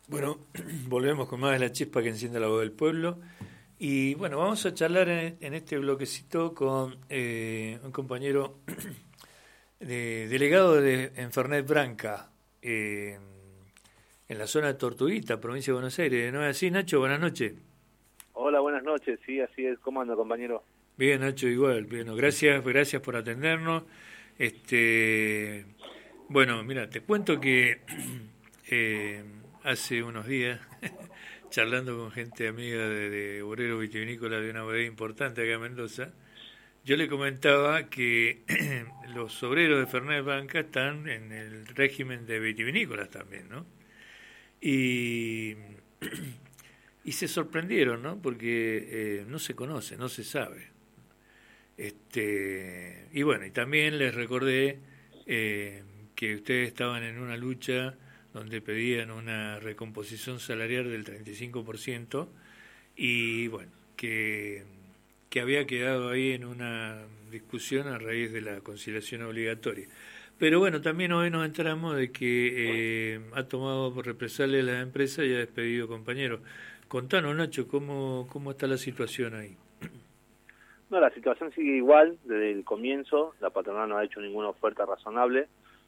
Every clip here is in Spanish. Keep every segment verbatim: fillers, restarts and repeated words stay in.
Bueno, volvemos con más de la chispa que enciende la voz del pueblo. Y bueno, vamos a charlar en, en este bloquecito con eh, un compañero de, delegado de Enfernet Branca, eh, en la zona de Tortuguita, provincia de Buenos Aires. ¿No es así, Nacho? Buenas noches. Hola, buenas noches. Sí, así es. ¿Cómo anda, compañero? Bien, Nacho, igual. Bueno, gracias, gracias por atendernos. Este, bueno, mira, te cuento que eh, hace unos días, charlando con gente amiga de, de obrero vitivinícola de una bodega importante acá en Mendoza, yo le comentaba que los obreros de Fernet Branca están en el régimen de vitivinícolas también, ¿no? Y, y se sorprendieron, ¿no? Porque eh, no se conoce, no se sabe. Este, y bueno, y también les recordé eh, que ustedes estaban en una lucha donde pedían una recomposición salarial del treinta y cinco por ciento y bueno, que, que había quedado ahí en una discusión a raíz de la conciliación obligatoria. Pero bueno, también hoy nos enteramos de que eh, ha tomado por represalia la empresa y ha despedido compañeros. Contanos, Nacho, ¿cómo, cómo está la situación ahí? No, la situación sigue igual desde el comienzo. La patronal no ha hecho ninguna oferta razonable.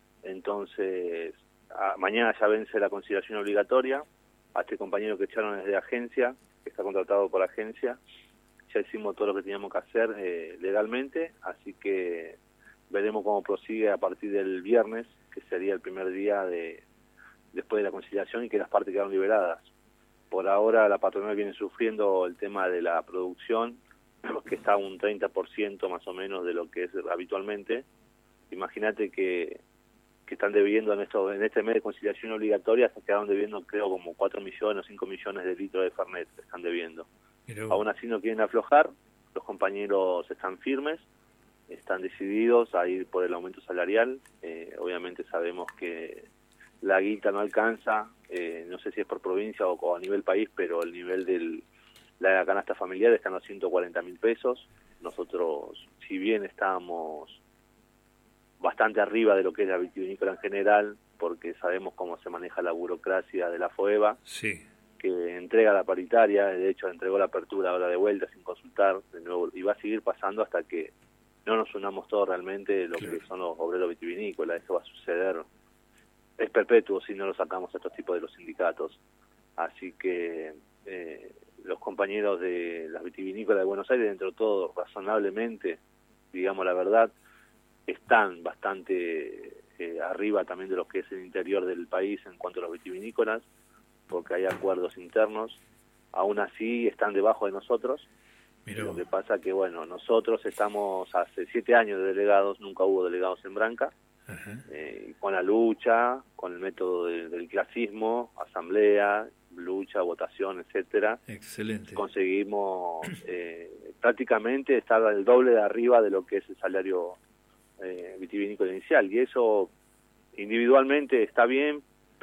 Entonces, a, mañana ya vence la conciliación obligatoria. A este compañero que echaron desde agencia, que está contratado por agencia, ya hicimos todo lo que teníamos que hacer eh, legalmente. Así que veremos cómo prosigue a partir del viernes, que sería el primer día de después de la conciliación y que las partes quedaron liberadas. Por ahora la patronal viene sufriendo el tema de la producción, que está a un treinta por ciento más o menos de lo que es habitualmente. Imagínate que, que están debiendo en, esto, en este mes de conciliación obligatoria, se quedaron debiendo creo como cuatro millones o cinco millones de litros de Fernet, que están debiendo. Pero... aún así no quieren aflojar, los compañeros están firmes, están decididos a ir por el aumento salarial. Eh, obviamente sabemos que la guita no alcanza, eh, no sé si es por provincia o, o a nivel país, pero el nivel del la canasta familiar está en los ciento cuarenta mil pesos. Nosotros, si bien estamos bastante arriba de lo que es la vitivinícola en general, porque sabemos cómo se maneja la burocracia de la FOEVA, sí, que entrega la paritaria, de hecho entregó la apertura ahora de vuelta sin consultar, de nuevo, y va a seguir pasando hasta que no nos unamos todos realmente lo claro. que son los obreros vitivinícolas. Eso va a suceder, es perpetuo si no lo sacamos a estos tipos de los sindicatos. Así que eh, los compañeros de las vitivinícolas de Buenos Aires, dentro de todo, razonablemente, digamos la verdad, están bastante eh, arriba también de lo que es el interior del país en cuanto a los vitivinícolas, porque hay acuerdos internos. Aún así están debajo de nosotros. Miró. Lo que pasa que, bueno, nosotros estamos hace siete años de delegados, nunca hubo delegados en Branca, eh, con la lucha, con el método de, del clasismo, asamblea, lucha, votación, etcétera. Excelente. Conseguimos eh, prácticamente estar al doble de arriba de lo que es el salario eh, vitivinícola inicial, y eso individualmente está bien,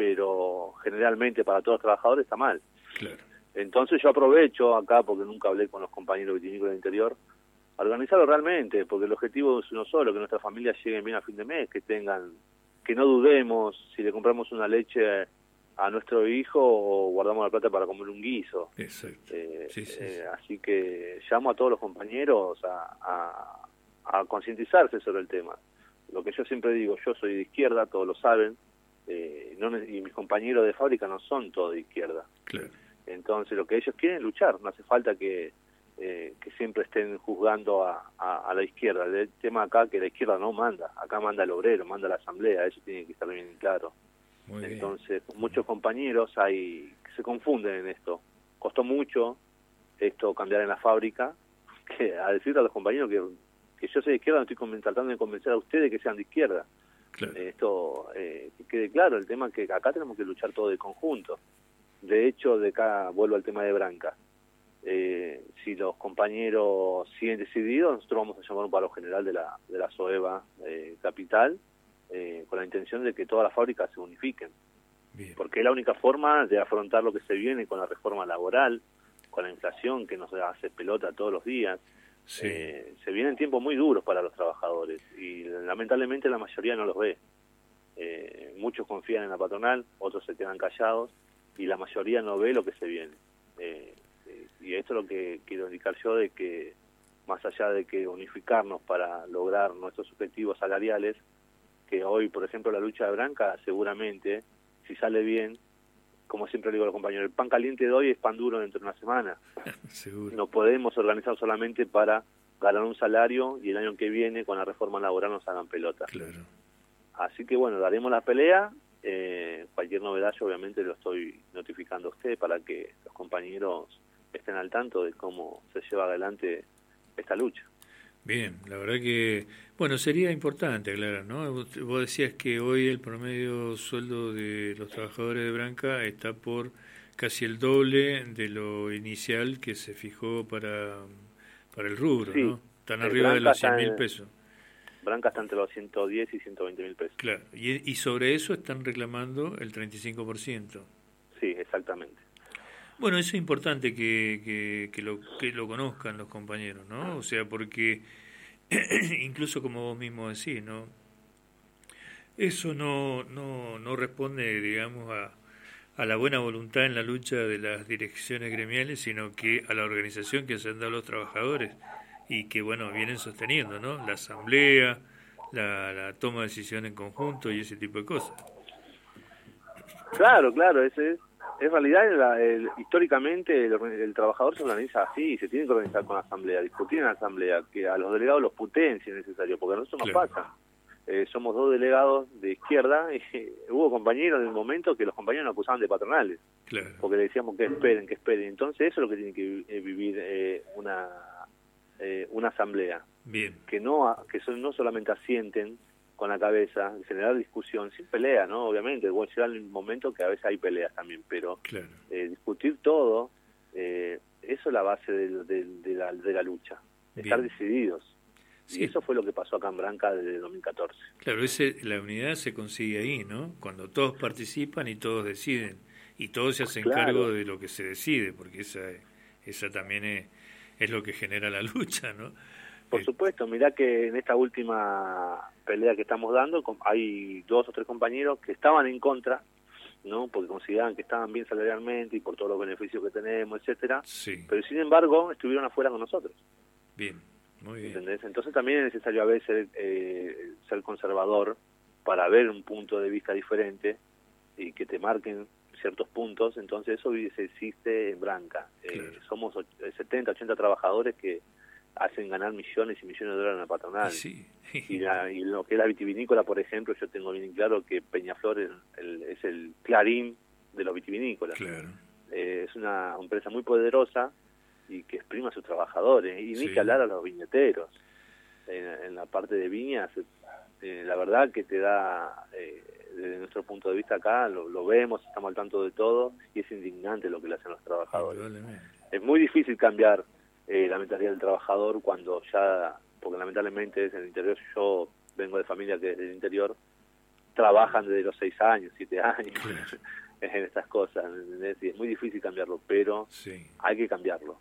pero generalmente para todos los trabajadores está mal. Claro. Entonces yo aprovecho acá, porque nunca hablé con los compañeros vitivinícolas del interior, a organizarlo realmente, porque el objetivo es uno solo, que nuestras familias lleguen bien a fin de mes, que tengan, que no dudemos si le compramos una leche a nuestro hijo o guardamos la plata para comer un guiso. Exacto. Eh, sí, sí, eh, sí. Así que llamo a todos los compañeros a, a, a concientizarse sobre el tema. Lo que yo siempre digo, yo soy de izquierda, todos lo saben, eh, no, y mis compañeros de fábrica no son todos de izquierda. Claro. Entonces lo que ellos quieren es luchar, no hace falta que, eh, que siempre estén juzgando a, a, a la izquierda. El tema acá que la izquierda no manda, acá manda el obrero, manda la asamblea, eso tiene que estar bien claro. Muy Entonces bien. muchos compañeros hay que se confunden en esto. Costó mucho esto cambiar en la fábrica, que a decirle a los compañeros que, que yo soy de izquierda, no estoy tratando de convencer a ustedes que sean de izquierda. Claro. Esto eh, que quede claro, el tema es que acá tenemos que luchar todos de conjunto. De hecho, de acá vuelvo al tema de Branca. Eh, si los compañeros siguen decididos, nosotros vamos a llamar un paro general de la de la SOEVA eh, Capital, eh, con la intención de que todas las fábricas se unifiquen. Bien. Porque es la única forma de afrontar lo que se viene con la reforma laboral, con la inflación que nos hace pelota todos los días. Sí. Eh, se vienen tiempos muy duros para los trabajadores y lamentablemente la mayoría no los ve. Eh, muchos confían en la patronal, otros se quedan callados. y la mayoría no ve lo que se viene. Eh, eh, y esto es lo que quiero indicar yo, de que más allá de que unificarnos para lograr nuestros objetivos salariales, que hoy, por ejemplo, la lucha de Branca, seguramente, si sale bien, como siempre le digo a los compañeros, el pan caliente de hoy es pan duro dentro de una semana. Seguro. No podemos organizar solamente para ganar un salario y el año que viene, con la reforma laboral, nos hagan pelota. Claro. Así que bueno, daremos la pelea. Eh, cualquier novedad yo obviamente lo estoy notificando a usted para que los compañeros estén al tanto de cómo se lleva adelante esta lucha. Bien, la verdad que, bueno, sería importante aclarar, ¿no? Vos decías que hoy el promedio sueldo de los trabajadores de Branca está por casi el doble de lo inicial que se fijó para, para el rubro, sí, ¿no? Están arriba de los cien mil pesos. Branca está entre los ciento diez y ciento veinte mil pesos. Claro, y, y sobre eso están reclamando el treinta y cinco por ciento. Sí, exactamente. Bueno, eso es importante que, que, que, lo, que lo conozcan los compañeros, ¿no? O sea, porque incluso como vos mismo decís, ¿no? Eso no, no, no responde, digamos, a, a la buena voluntad en la lucha de las direcciones gremiales, sino que a la organización que se han dado los trabajadores y que, bueno, vienen sosteniendo, ¿no? La asamblea, la, la toma de decisión en conjunto y ese tipo de cosas. Claro, claro, ese es, en realidad el, el, históricamente el, el trabajador se organiza así, se tiene que organizar con la asamblea, discutir en la asamblea, que a los delegados los puteen si es necesario, porque a nosotros claro. nos pasa. Eh, somos dos delegados de izquierda y eh, hubo compañeros en el momento que los compañeros nos acusaban de patronales, claro. porque le decíamos que esperen, que esperen. Entonces eso es lo que tiene que eh, vivir eh, una eh, una asamblea. Bien. Que no que son, no solamente asienten con la cabeza, generar discusión, sin pelea, ¿no? Obviamente, bueno, llega el momento que a veces hay peleas también, pero claro. eh, discutir todo, eh, eso es la base de, de, de, la, de la lucha, Bien. Estar decididos. Sí. Y eso fue lo que pasó acá en Branca desde dos mil catorce. Claro, ese, la unidad se consigue ahí, ¿no? Cuando todos participan y todos deciden, y todos se hacen claro. cargo de lo que se decide, porque esa, esa también es, es lo que genera la lucha, ¿no? Por eh, supuesto, mirá que en esta última pelea que estamos dando, hay dos o tres compañeros que estaban en contra, ¿no? Porque consideraban que estaban bien salarialmente y por todos los beneficios que tenemos, etcétera. Sí. Pero sin embargo, estuvieron afuera con nosotros. Bien. Muy bien. ¿Entendés? Entonces también es necesario a veces eh, ser conservador para ver un punto de vista diferente y que te marquen ciertos puntos. Entonces eso existe en Branca. Claro. Eh, somos setenta, ochenta trabajadores que hacen ganar millones y millones de dólares en la patronal. Sí. y, la, y lo que es la vitivinícola, por ejemplo, yo tengo bien claro que Peñaflor es el, es el clarín de los vitivinícolas. Claro. Eh, es una empresa muy poderosa y que exprima a sus trabajadores, y sí. ni que hablar a los viñeteros. En, en la parte de viñas, eh, la verdad que te da, eh, desde nuestro punto de vista acá, lo, lo vemos, estamos al tanto de todo, y es indignante lo que le hacen los trabajadores. Es muy difícil cambiar eh, la mentalidad del trabajador cuando ya, porque lamentablemente es en el interior, yo vengo de familia que desde el interior trabajan desde los seis años, siete años, claro. en estas cosas, ¿entendés? Y es muy difícil cambiarlo, pero sí. hay que cambiarlo.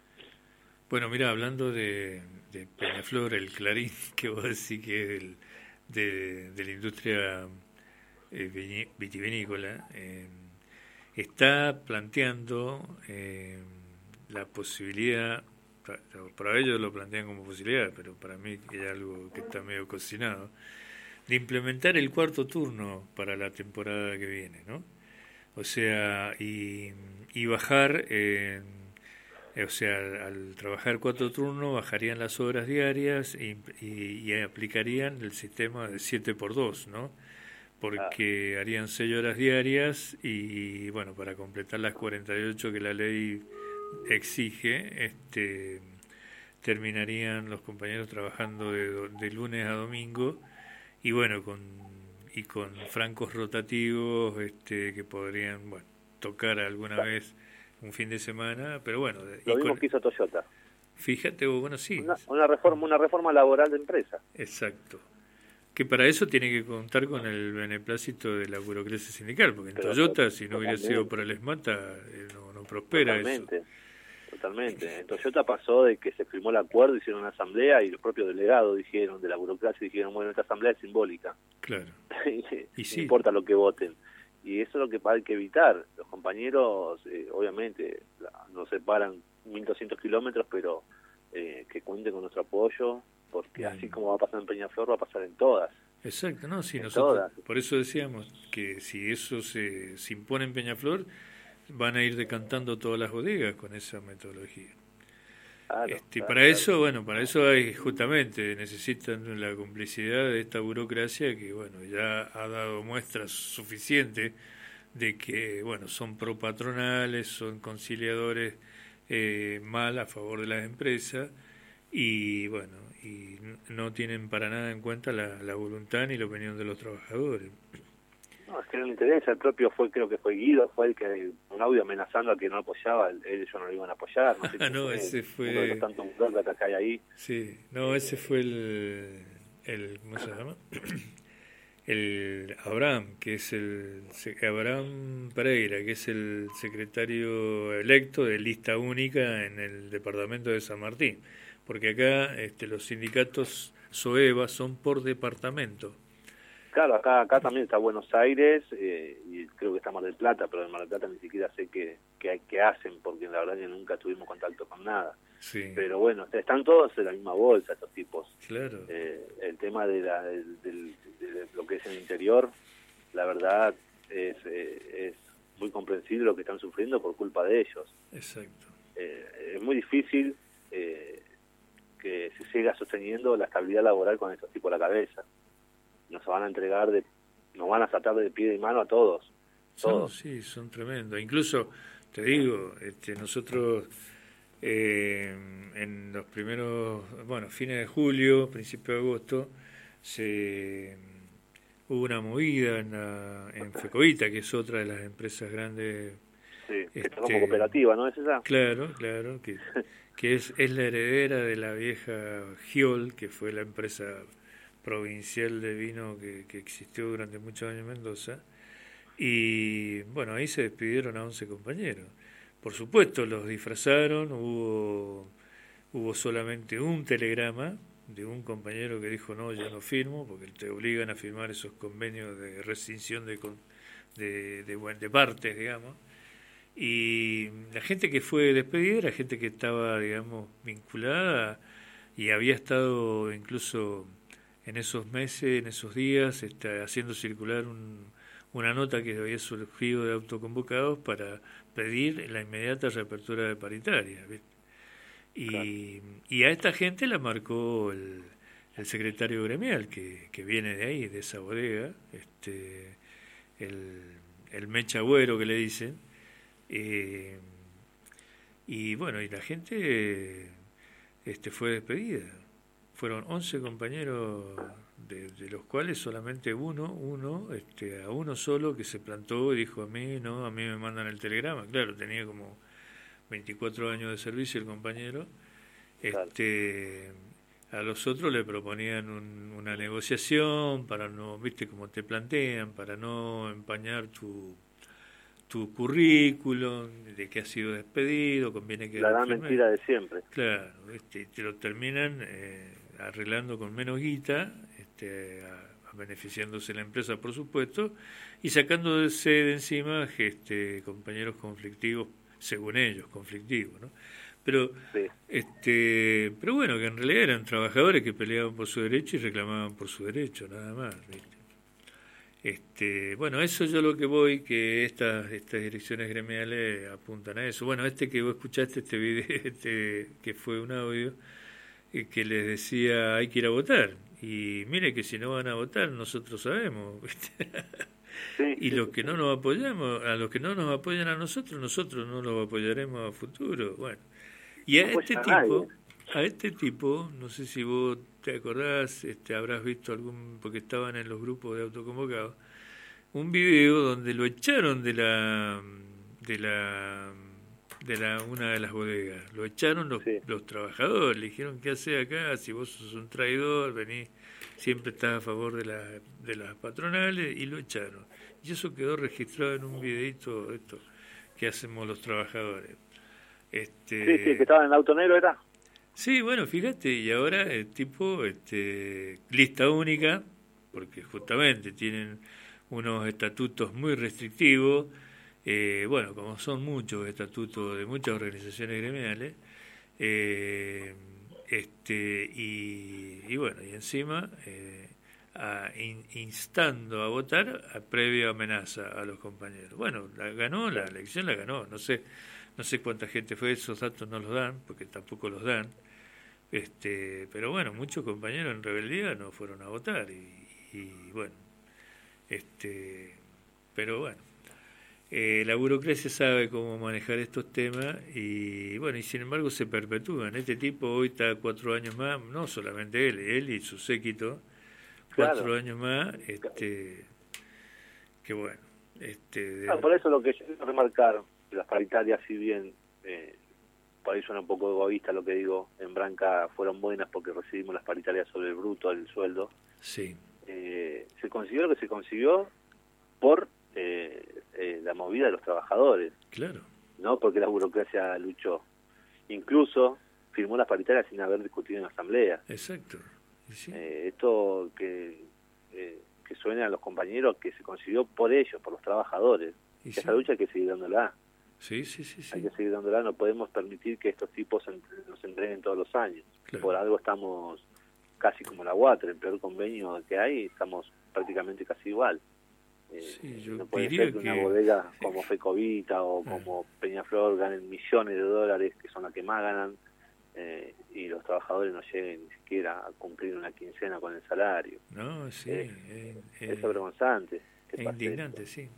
Bueno, mira, hablando de, de Peñaflor, el clarín que vos decís que es el, de, de la industria eh, vitivinícola, eh, está planteando eh, la posibilidad, para, para ellos lo plantean como posibilidad, pero para mí es algo que está medio cocinado, de implementar el cuarto turno para la temporada que viene, ¿no? O sea, y, y bajar... Eh, O sea, al trabajar cuatro turnos bajarían las horas diarias y, y, y aplicarían el sistema de siete por dos, ¿no? Porque harían seis horas diarias y, bueno, para completar las cuarenta y ocho que la ley exige, este, terminarían los compañeros trabajando de, de lunes a domingo y, bueno, con y con francos rotativos este, que podrían, bueno, tocar alguna vez un fin de semana, pero bueno... Lo mismo con, que hizo Toyota. Fíjate, bueno, sí. Una, una reforma una reforma laboral de empresa. Exacto. Que para eso tiene que contar con el beneplácito de la burocracia sindical, porque en pero Toyota, si no hubiera sido por el ESMATA, eh, no, no prospera totalmente, eso. Totalmente. En Toyota pasó de que se firmó el acuerdo, hicieron una asamblea y los propios delegados dijeron, de la burocracia, dijeron, bueno, esta asamblea es simbólica. Claro. y sí. No importa lo que voten. y eso es lo que hay que evitar. Los compañeros, eh, obviamente, nos separan mil doscientos kilómetros, pero eh, que cuenten con nuestro apoyo, porque Bien. así como va a pasar en Peñaflor, va a pasar en todas. Exacto, no, sí, en nosotros, todas. Por eso decíamos que si eso se, se impone en Peñaflor, van a ir decantando todas las bodegas con esa metodología. Claro, este, claro, para claro. eso, bueno, para eso hay justamente, necesitan la complicidad de esta burocracia que, bueno, ya ha dado muestras suficientes de que, bueno, son propatronales, son conciliadores eh, mal a favor de las empresas y, bueno, y no tienen para nada en cuenta la, la voluntad ni la opinión de los trabajadores. No, es que no le interesa, el propio fue, creo que fue Guido, fue el que, un audio amenazando a que no apoyaba, él, ellos no lo iban a apoyar, no sé Ah, no, fue, ese fue... uno de los tantos burócratas que hay ahí. Sí, no, ese fue el, el ¿cómo se llama? El Abraham, que es el, Abraham Pereira, que es el secretario electo de lista única en el departamento de San Martín, porque acá este, los sindicatos SOEVA son por departamento. Claro, acá acá también está Buenos Aires eh, y creo que está Mar del Plata, pero en Mar del Plata ni siquiera sé qué, qué, qué hacen, porque la verdad que nunca tuvimos contacto con nada. Sí. Pero bueno, están todos en la misma bolsa estos tipos. Claro. Eh, el tema de, la, de, de, de lo que es el interior, la verdad es, eh, es muy comprensible lo que están sufriendo por culpa de ellos. Exacto. Eh, es muy difícil eh, que se siga sosteniendo la estabilidad laboral con estos tipos a la cabeza. Nos van a entregar, de, nos van a saltar de pie y mano a todos. todos. Son, sí, son tremendos. Incluso, te digo, este, nosotros eh, en los primeros, bueno, fines de julio, principio de agosto, se hubo una movida en, la, en Fecovita, que es otra de las empresas grandes. Sí, que este, está como cooperativa, ¿no es esa? Claro, claro, que, que es, es la heredera de la vieja Giol, que fue la empresa provincial de vino que, que existió durante muchos años en Mendoza, y bueno, ahí se despidieron a once compañeros. Por supuesto, los disfrazaron, hubo, hubo solamente un telegrama de un compañero que dijo no, yo no firmo, porque te obligan a firmar esos convenios de rescisión de, de, de, de partes, digamos, y la gente que fue despedida era gente que estaba, digamos, vinculada y había estado incluso en esos meses, en esos días, está haciendo circular un, una nota que había surgido de autoconvocados para pedir la inmediata reapertura de paritarias. Y, claro. y a esta gente la marcó el, el secretario gremial, que, que viene de ahí, de esa bodega, este, el, el Mecha Agüero que le dicen. Eh, y bueno, y la gente este, fue despedida. Fueron once compañeros, de, de los cuales solamente uno, uno, este, a uno solo que se plantó y dijo a mí, no, a mí me mandan el telegrama. Claro, tenía como veinticuatro años de servicio el compañero. Este, a los otros le proponían un, una negociación para no, viste como te plantean, para no empañar tu tu currículum, de que has sido despedido, conviene que... La gran mentira de siempre. Claro, este, te lo terminan eh, arreglando con menos guita, este, a, a beneficiándose la empresa, por supuesto, y sacándose de encima este, compañeros conflictivos, según ellos, conflictivos, ¿no? Pero, sí. este, pero bueno, que en realidad eran trabajadores que peleaban por su derecho y reclamaban por su derecho, nada más, ¿viste? Este, bueno, eso yo lo que voy, que estas estas direcciones gremiales apuntan a eso. Bueno, este que vos escuchaste, este video, este que fue un audio, eh, que les decía hay que ir a votar. Y mire que si no van a votar, nosotros sabemos, ¿viste? Sí, y los que no nos apoyamos, a los que no nos apoyan a nosotros, nosotros no los apoyaremos a futuro. Bueno, y a este tipo, a este tipo, no sé si vos te acordás, este, habrás visto algún, porque estaban en los grupos de autoconvocados, un video donde lo echaron de la de la de la una de las bodegas, lo echaron los, sí. los trabajadores, le dijeron ¿qué hace acá? Si vos sos un traidor, venís, siempre estás a favor de la, de las patronales, y lo echaron. Y eso quedó registrado en un videito esto que hacemos los trabajadores. Este, sí, sí, que estaba en el auto negro, ¿era? Sí, bueno, fíjate, y ahora el tipo, este, lista única, porque justamente tienen unos estatutos muy restrictivos, eh, bueno, como son muchos estatutos de muchas organizaciones gremiales, eh, este y, y bueno, y encima eh, a, in, instando a votar a previa amenaza a los compañeros. Bueno, la ganó, la elección la ganó, no sé, no sé cuánta gente fue, esos datos no los dan, porque tampoco los dan. Este, pero bueno, muchos compañeros en rebeldía no fueron a votar y, y bueno, este, pero bueno, eh, la burocracia sabe cómo manejar estos temas y bueno, y sin embargo se perpetúan. Este tipo hoy está cuatro años más, no solamente él, él y su séquito, cuatro claro. años más, este, que bueno, este. De... Ah, por eso lo que yo quiero remarcar, las paritarias, si bien eh, por ahí suena un poco egoísta lo que digo, en Branca fueron buenas porque recibimos las paritarias sobre el bruto del sueldo. Sí. Eh, se consiguió lo que se consiguió por eh, eh, la movida de los trabajadores. Claro. No porque la burocracia luchó. Incluso firmó las paritarias sin haber discutido en la asamblea. Exacto. Sí. Eh, esto que eh, que suene a los compañeros que se consiguió por ellos, por los trabajadores. Y sí. Esa lucha hay que seguir dándola. Sí, sí, sí, sí. Hay que seguir dándola, no podemos permitir que estos tipos nos entreguen todos los años. Claro. Por algo estamos casi como la Water, el peor convenio que hay, estamos prácticamente casi igual. Eh, sí, yo no puede diría ser que una que... bodega como Fecovita o como ah. Peñaflor ganen millones de dólares, que son las que más ganan, eh, y los trabajadores no lleguen ni siquiera a cumplir una quincena con el salario. No, sí. Eh, eh, es eh, vergonzante. Es indignante, esto. Sí.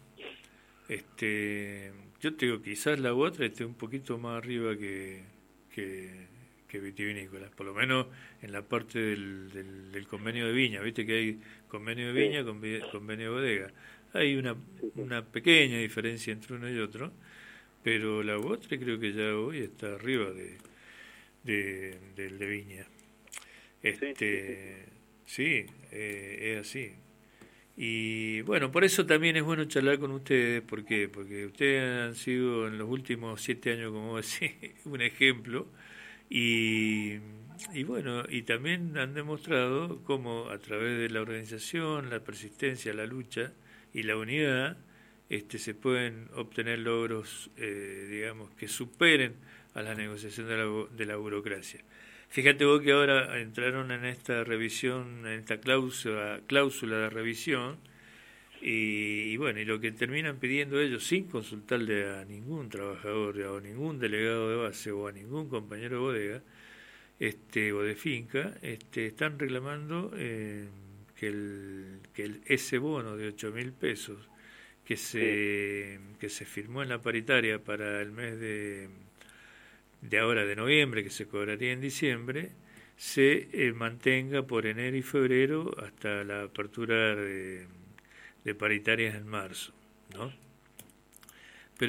Este, yo te digo, quizás la otra esté un poquito más arriba que, que, que vitivinícolas, por lo menos en la parte del, del, del convenio de viña. Viste que hay convenio de viña, sí. Convenio de bodega. Hay una, sí, sí. una pequeña diferencia entre uno y otro, pero la otra creo que ya hoy está arriba de de, de, de viña. Este, sí, sí eh, es así. Y bueno, por eso también es bueno charlar con ustedes, ¿por qué? Porque ustedes han sido en los últimos siete años, como decía, un ejemplo, y, y bueno, y también han demostrado cómo a través de la organización, la persistencia, la lucha y la unidad, este, se pueden obtener logros, eh, digamos, que superen a la negociación de la, de la burocracia. Fíjate vos que ahora entraron en esta revisión, en esta cláusula, cláusula de revisión, y, y bueno, y lo que terminan pidiendo ellos, sin consultarle a ningún trabajador, o a ningún delegado de base, o a ningún compañero de bodega, este, o de finca, este, están reclamando eh, que, el, que el, ese bono de ocho mil pesos que se, que se firmó en la paritaria para el mes de... de ahora de noviembre, que se cobraría en diciembre, se eh, mantenga por enero y febrero hasta la apertura de, de paritarias en marzo, ¿no? Pero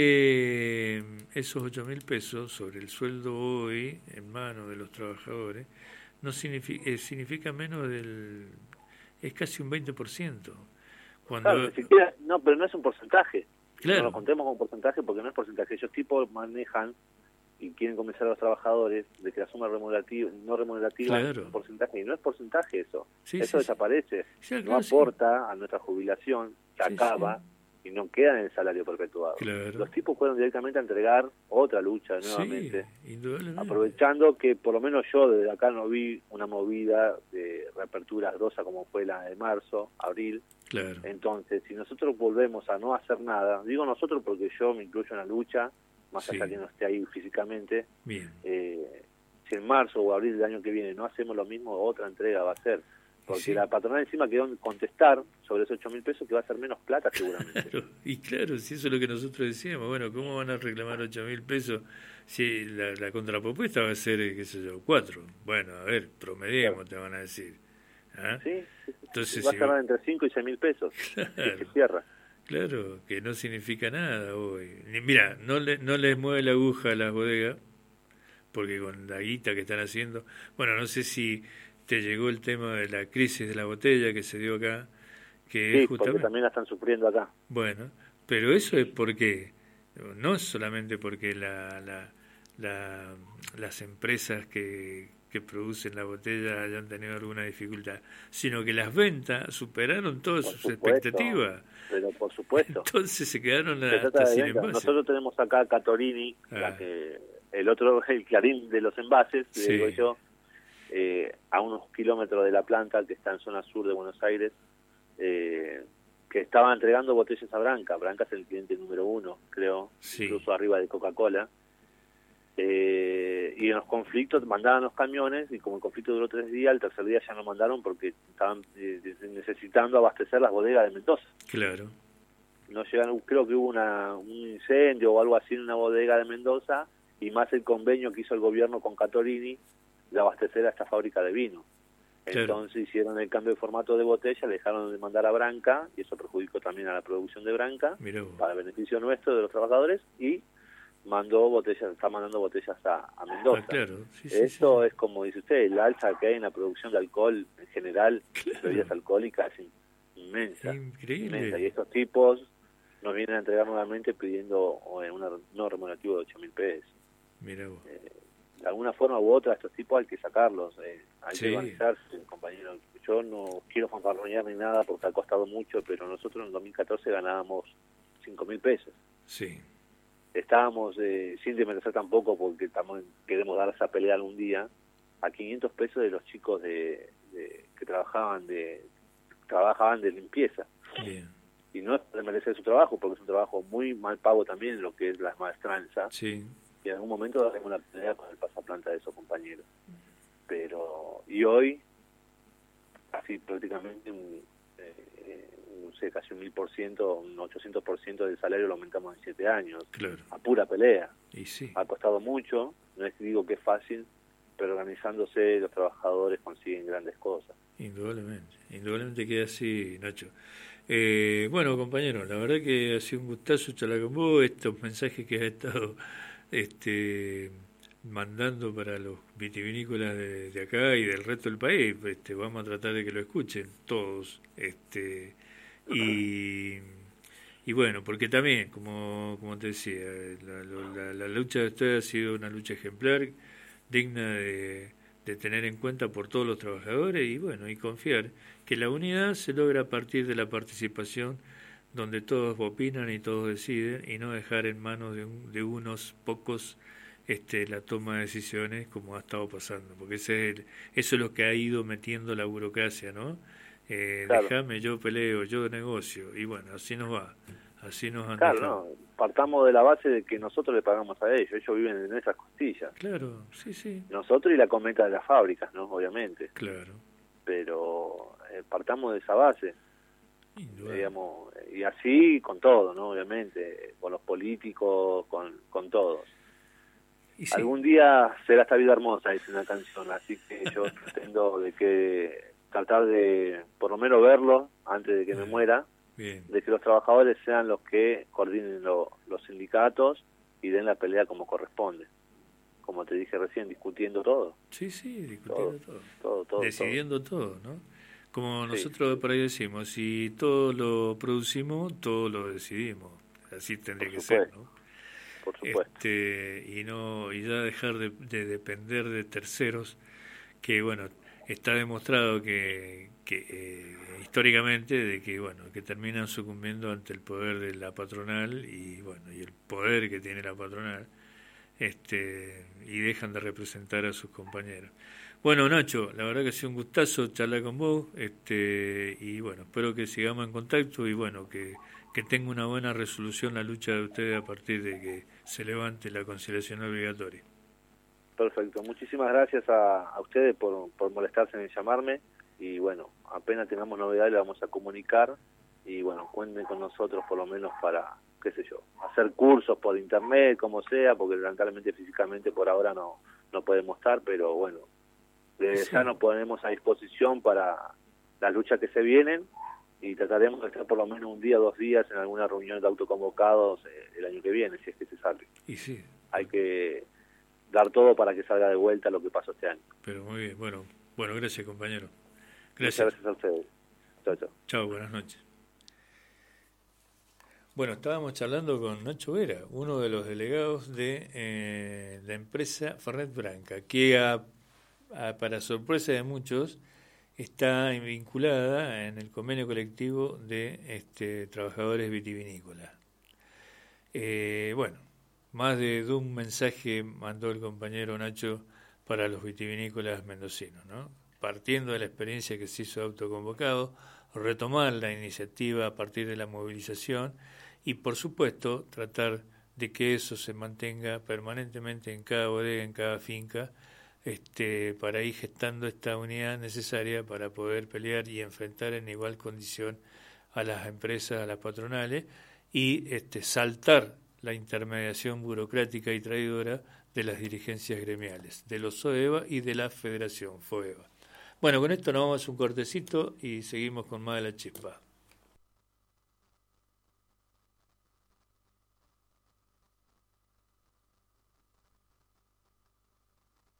ese esos ocho mil pesos sobre el sueldo hoy en manos de los trabajadores no significa, eh, significa menos del... es casi un veinte por ciento. Cuando... Claro, ni siquiera, no, pero no es un porcentaje. Claro. No lo contemos como porcentaje porque no es porcentaje. Ellos tipos manejan y quieren convencer a los trabajadores de que la suma remunerativa, no remunerativa claro. es un porcentaje, y no es porcentaje eso, sí, eso sí, desaparece, sí. no Sí, aporta sí. a nuestra jubilación, se sí, acaba sí. y no queda en el salario perpetuado. Claro. Los tipos fueron directamente a entregar otra lucha nuevamente, sí, aprovechando que por lo menos yo desde acá no vi una movida de reapertura grosa como fue la de marzo, abril. Claro. Entonces, si nosotros volvemos a no hacer nada, digo nosotros porque yo me incluyo en la lucha, más sí. allá que no esté ahí físicamente, bien. Eh, si en marzo o abril del año que viene no hacemos lo mismo, otra entrega va a ser, porque sí. la patronal encima quedó en contestar sobre esos ocho mil pesos que va a ser menos plata seguramente. Claro, y claro, si eso es lo que nosotros decíamos, bueno, ¿cómo van a reclamar ocho mil pesos si la, la contrapropuesta va a ser, qué sé yo, cuatro? Bueno, a ver, promediemos, claro. te van a decir. ¿Ah? Sí, sí, sí. Entonces, va si a cerrar entre cinco y seis mil pesos, claro. que se cierra. Claro, que no significa nada hoy. Mira, no, le, no les mueve la aguja a las bodegas, porque con la guita que están haciendo... Bueno, no sé si te llegó el tema de la crisis de la botella que se dio acá, que sí, es justamente... porque también la están sufriendo acá. Bueno, pero eso es porque, no es solamente porque la, la, la, las empresas que, que producen la botella hayan tenido alguna dificultad, sino que las ventas superaron todas por sus supuesto, expectativas. Pero por supuesto. Entonces se quedaron se hasta sin envase. Nosotros tenemos acá Catorini, ah. la que, el otro, el Clarín de los envases, sí. digo yo, eh, a unos kilómetros de la planta que está en zona sur de Buenos Aires, eh, que estaba entregando botellas a Branca. Branca es el cliente número uno, creo, sí. incluso arriba de Coca-Cola. Eh, y en los conflictos mandaban los camiones, y como el conflicto duró tres días, el tercer día ya no mandaron porque estaban eh, necesitando abastecer las bodegas de Mendoza. Claro. No llegaron, creo que hubo una, un incendio o algo así en una bodega de Mendoza, y más el convenio que hizo el gobierno con Catorini de abastecer a esta fábrica de vino. Claro. Entonces hicieron el cambio de formato de botella, le dejaron de mandar a Branca, y eso perjudicó también a la producción de Branca, para beneficio nuestro, de los trabajadores, y mandó botellas, está mandando botellas a, a Mendoza. Ah, claro. sí, sí, Esto sí. es, como dice usted, el alza que hay en la producción de alcohol en general, claro. bebidas alcohólicas, es inmensa. Increíble. Inmensa. Y estos tipos nos vienen a entregar nuevamente pidiendo una, no remunerativo de ocho mil pesos. Mira vos. Eh, de alguna forma u otra, estos tipos hay que sacarlos, eh, hay sí. que organizarse, compañero. Yo no quiero fanfarronear ni nada porque ha costado mucho, pero nosotros en el dos mil catorce ganábamos cinco mil pesos. Sí. Estábamos, eh, sin desmerecer tampoco, porque estamos, queremos dar esa pelea algún día, a quinientos pesos de los chicos de, de que trabajaban de trabajaban de limpieza. Bien. Y no es desmerecer su trabajo, porque es un trabajo muy mal pago también, lo que es la maestranza. Sí. Y en algún momento daremos una pelea con el pasaplanta de esos compañeros. Pero, y hoy, así prácticamente un, eh, no sé, casi un mil por ciento, un ochocientos por ciento del salario lo aumentamos en siete años. Claro. A pura pelea. Y sí. Ha costado mucho, no es que digo que es fácil, pero organizándose los trabajadores consiguen grandes cosas. Indudablemente, indudablemente queda así, Nacho. Eh, bueno, compañero, la verdad que ha sido un gustazo charlar con vos, estos mensajes que has estado este, mandando para los vitivinícolas de, de acá y del resto del país, este, vamos a tratar de que lo escuchen todos, este, y, y bueno, porque también, como, como te decía, la, la, la lucha de ustedes ha sido una lucha ejemplar, digna de, de tener en cuenta por todos los trabajadores, y bueno, y confiar que la unidad se logra a partir de la participación, donde todos opinan y todos deciden, y no dejar en manos de, un, de unos pocos este, la toma de decisiones, como ha estado pasando, porque ese es el, eso es lo que ha ido metiendo la burocracia, ¿no? Eh, claro. Déjame, yo peleo, yo negocio, y bueno, así nos va, así nos han claro, dejado. No, partamos de la base de que nosotros le pagamos a ellos, ellos viven en nuestras costillas. Claro, sí, sí. Nosotros y la cometa de las fábricas, ¿no? Obviamente. Claro. Pero eh, partamos de esa base, digamos, y así con todo, ¿no? Obviamente, con los políticos, con, con todos. Sí. Algún día será esta vida hermosa, dice una canción, así que yo pretendo de que tratar de, por lo menos verlo, antes de que Bien. me muera, Bien. de que los trabajadores sean los que coordinen lo, los sindicatos y den la pelea como corresponde. Como te dije recién, discutiendo todo. Sí, sí, discutiendo todo. Todo, todo, todo Decidiendo todo, todo ¿no? Como nosotros sí. por ahí decimos, si todo lo producimos, todo lo decidimos. Así tendría por que supuesto. ser, ¿no? Por supuesto. Este, y, no, y ya dejar de, de depender de terceros, que bueno, está demostrado que, que eh, históricamente de que bueno que terminan sucumbiendo ante el poder de la patronal y bueno y el poder que tiene la patronal. Este, y dejan de representar a sus compañeros. Bueno, Nacho, la verdad que ha sido un gustazo charlar con vos, este, y bueno, espero que sigamos en contacto y bueno, que, que tenga una buena resolución la lucha de ustedes a partir de que se levante la conciliación obligatoria. Perfecto, muchísimas gracias a, a ustedes por, por molestarse en llamarme, y bueno, apenas tengamos novedades le vamos a comunicar, y bueno, cuenten con nosotros por lo menos para, qué sé yo, hacer cursos por internet, como sea, porque lamentablemente físicamente por ahora no, no podemos estar, pero bueno, desde sí. ya nos ponemos a disposición para las luchas que se vienen, y trataremos de estar por lo menos un día, dos días en alguna reunión de autoconvocados eh, el año que viene, si es que se sale. Y sí. Hay que dar todo para que salga de vuelta lo que pasó este año. Pero muy bien, bueno, bueno, gracias compañero. Gracias. Muchas gracias a ustedes. Chao, chao. Chao, buenas noches. Bueno, estábamos charlando con Nacho Vera, uno de los delegados de eh, la empresa Fernet Branca, que a a, para sorpresa de muchos, está vinculada en el convenio colectivo de este, trabajadores vitivinícolas. Eh, bueno, más de, de un mensaje mandó el compañero Nacho para los vitivinícolas mendocinos, ¿no? Partiendo de la experiencia que se hizo autoconvocado, retomar la iniciativa a partir de la movilización y, por supuesto, tratar de que eso se mantenga permanentemente en cada bodega, en cada finca, este, para ir gestando esta unidad necesaria para poder pelear y enfrentar en igual condición a las empresas, a las patronales, y este, saltar la intermediación burocrática y traidora de las dirigencias gremiales, de los SOEVA y de la Federación FOEVA. Bueno, con esto nos vamos a un cortecito y seguimos con más de la chispa.